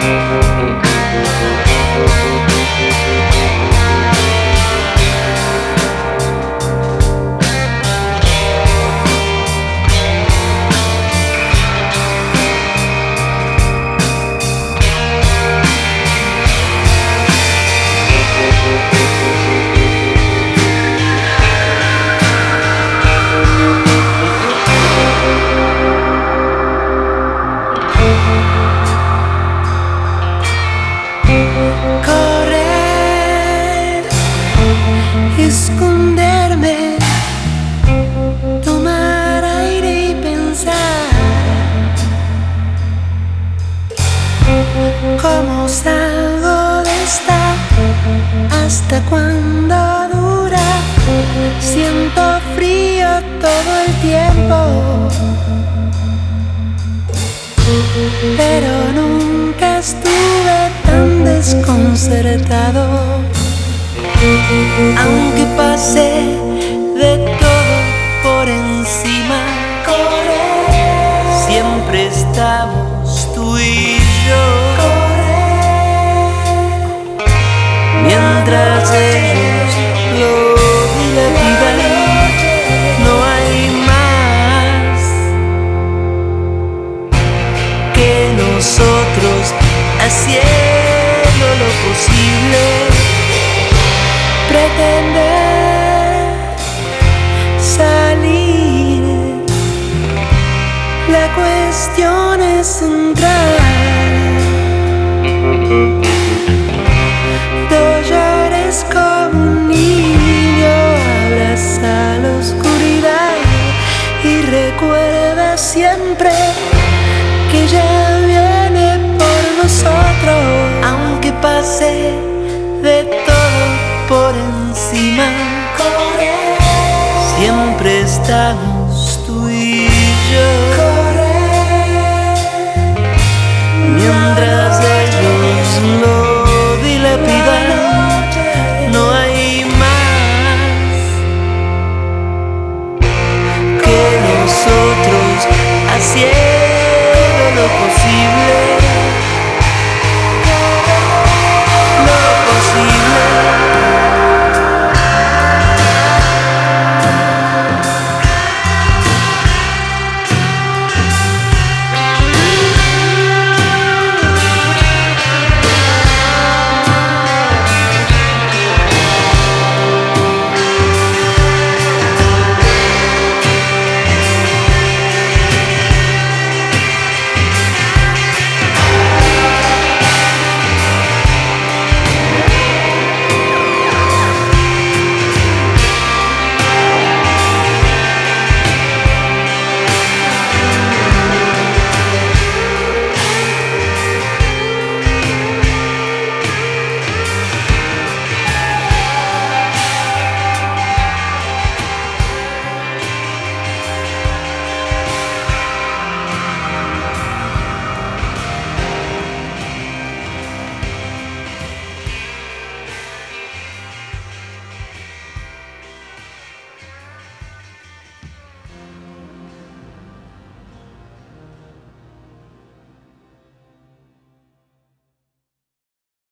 Esconderme, tomar aire y pensar cómo salgo de esta, hasta cuándo dura. Siento frío todo el tiempo, pero nunca estuve tan desconcertado. Aunque pasé de todo por encima, siempre estamos tú y yo. Mientras ellos lo dilapidan, no hay más que nosotros haciendo lo posible. Pretender salir, la cuestión es entrar. No llores como un niño, abraza la oscuridad y recuerda siempre que ya viene por nosotros. Aunque pase de todo por encima, siempre estamos tú y yo.